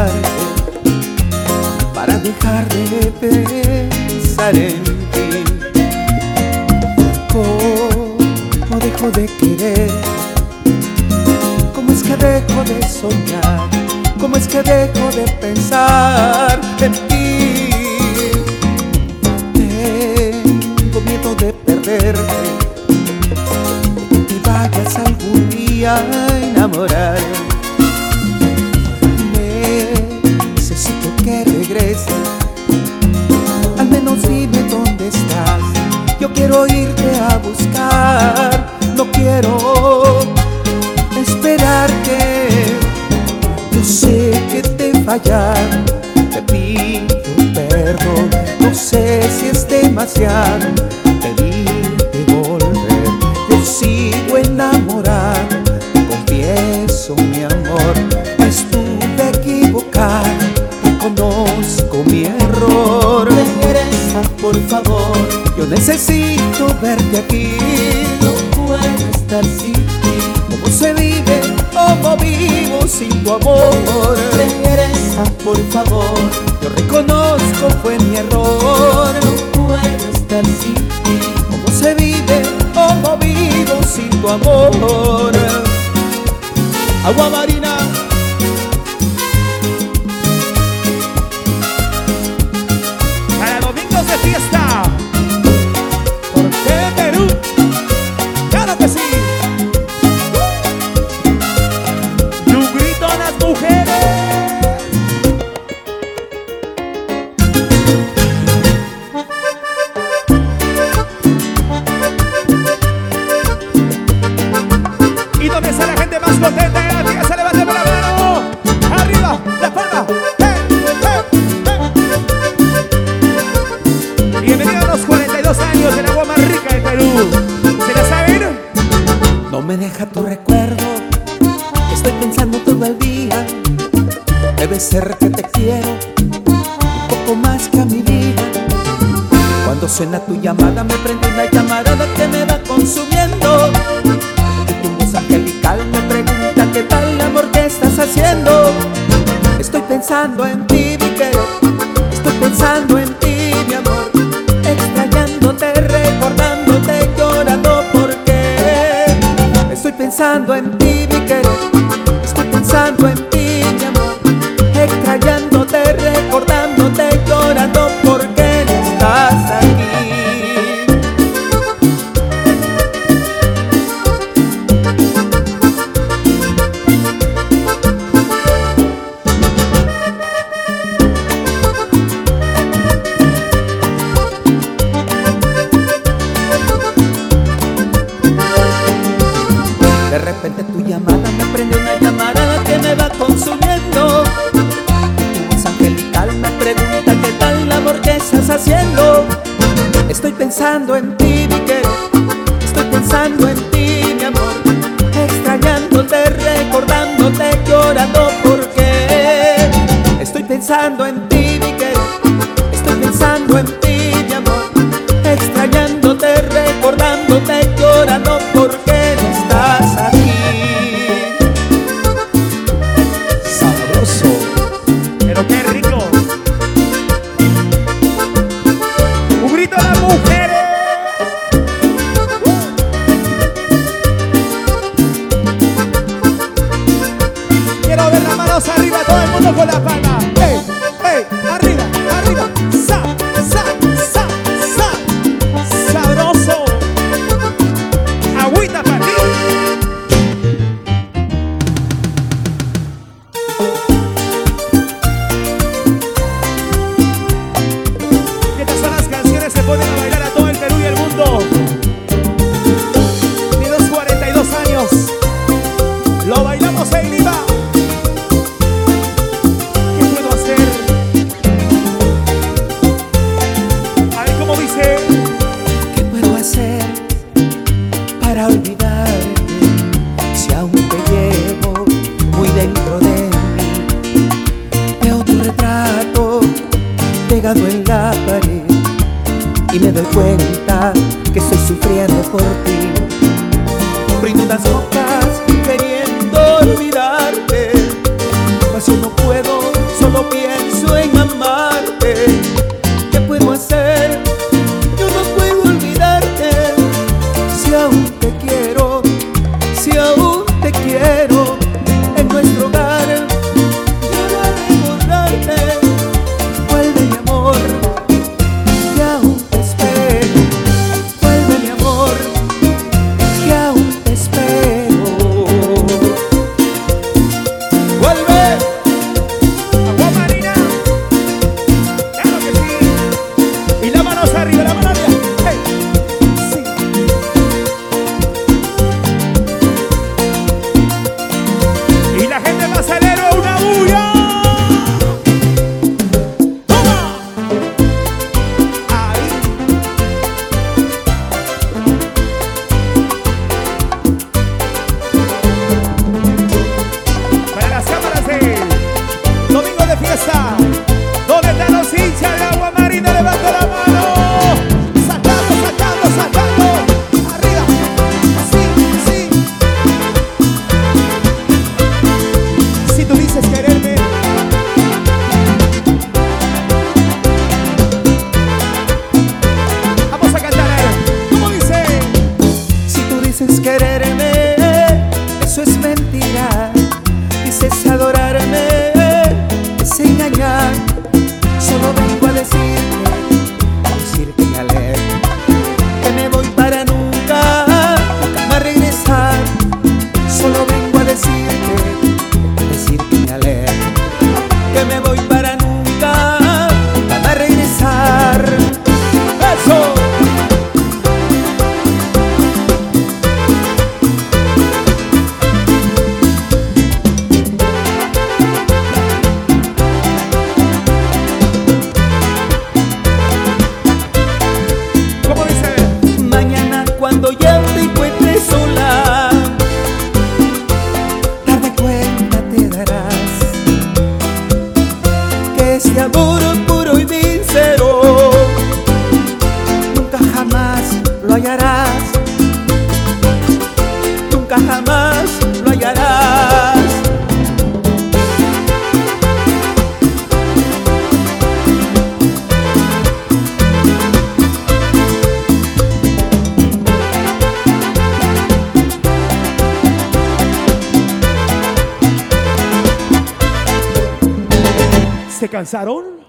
olvidarte, para dejar de pensar en ti. ¿Cómo dejo de querer? ¿Cómo es que dejo de soñar? ¿Cómo es que dejo de pensar en ti? Tengo miedo de perderte y vayas algún día a enamorar. Necesito que regreses, al menos dime dónde estás. Yo quiero irte a buscar, no quiero esperarte. Yo sé que te he fallado, te pido perdón. No sé si es demasiado pedirte volver. Yo sigo enamorado, confieso mi amor. Estuve equivocado, reconozco mi error. Regresa, por favor, yo necesito verte aquí. No puedo estar sin ti. ¿Cómo se vive? ¿Cómo vivo sin tu amor? Regresa, por favor, yo reconozco fue mi error. No puedo estar sin ti. ¿Cómo se vive? ¿Cómo vivo sin tu amor? Agua Marina. Para domingos de fiesta, ¿por qué Perú? ¡Claro que sí! Y un grito a las mujeres. ¿Y dónde está la gente más contenta de la fiesta? ¡Levante la mano! ¡Arriba! ¡La palma! Bienvenido a los 42 años de la agua más rica del Perú. ¿Se la saben? No me deja tu recuerdo, estoy pensando todo el día. Debe ser que te quiero un poco más que a mi vida. Cuando suena tu llamada me prende una llamarada que me va consumiendo. Y tu voz angelical me pregunta qué tal el amor que estás haciendo. Estoy pensando en ti, mi querer, estoy pensando en ti, mi amor. Extrañándote, recordándote, llorando porque estoy pensando en ti, mi querer, estoy pensando en ti, mi amor. Extrañándote, recordándote, llorando porque no estás aquí. De repente tu llamada me prende una llamarada que me va consumiendo. Tu voz angelical me pregunta qué tal el amor que estás haciendo. Estoy pensando en ti, mi querer, estoy pensando en ti, mi amor. Extrañándote, recordándote, llorando porque estoy pensando en ti, mi querer, estoy pensando en ti, mi amor. Extrañándote, recordándote, llorando porque no estás aquí. Sabroso, Pero qué rico. Un grito a las mujeres. Quiero ver las manos arriba, todo el mundo con la palma. ¡Ey! ¡Ey! ¡Arriba! ¡Arriba! ¡Sa! ¡Sa! ¡Sa! ¡Sa! ¡Sabroso! ¡Agüita para ti! Y estas son las canciones que ponen a bailar a todo el Perú y el mundo. De los 42 años, lo bailamos en Lima. ¿Qué puedo hacer? A ver cómo dice. ¿qué puedo hacer para olvidarte? Si aún te llevo muy dentro de mí. Veo tu retrato pegado en la pared y me doy cuenta que estoy sufriendo por ti. Brindo unas copas queriendo olvidarte, pues yo no puedo este amor puro y sincero nunca jamás lo hallarás, nunca jamás lo hallarás. ¿Se cansaron?